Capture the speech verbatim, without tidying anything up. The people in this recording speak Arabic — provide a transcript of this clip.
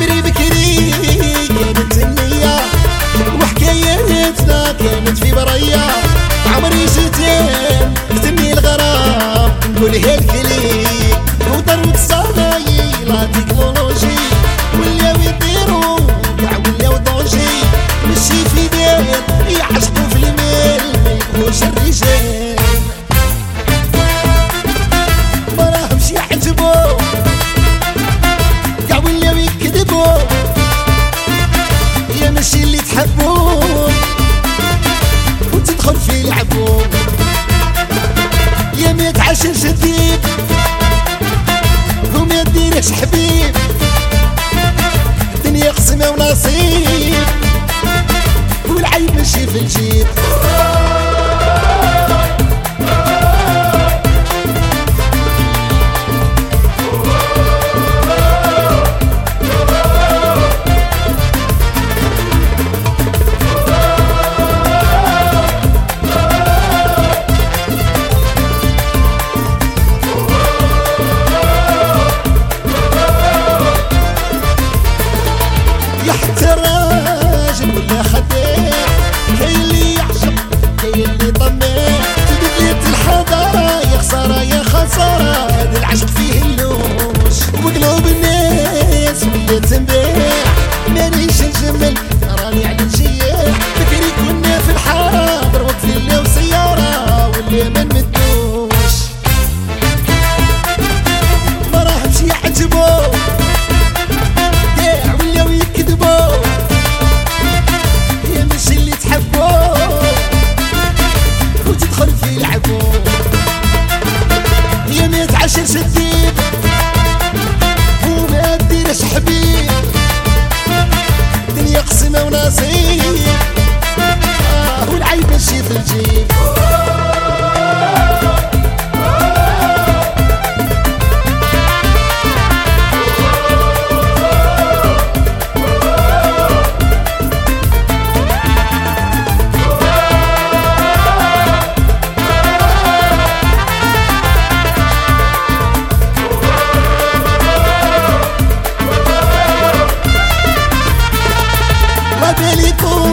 بكري بكري كانت النية وحكايتنا كانت في برية عمري شتين تمني الغرام نقولها الكلي وضربة الصنايع لا تكنولوجي ولاو يديرو كاع ولاو ضوجي ماشي في دير يعشقو في المال ميبغوش الرجال مراهمش يعجبو كاع ولاو يكذبو يا ماشي اللي تحبو وتدخل في لعبو يا ما تعاشرش الذيب وما ديرش حبيب الدنيا قسمة ونصيب والعيب ماشي في الجيب حتى الراجل ولا خدام كاين اللي يعشق كاين اللي طماع تبدلت الحضارة يا خسارة يا خسارة هذا العشق فيه اللوش وقلوب الناس ولات تنباع مانيش نجمل راني على الجياع بكري كنا في الحاضر وفي الليل وسيارة واللي ما نمدوش ما راهمش يعجبو تعاشرش الديب وما ديرش حبيب الدنيا قسمة ونصيب آه والعيب ماشي في الجيب باليكم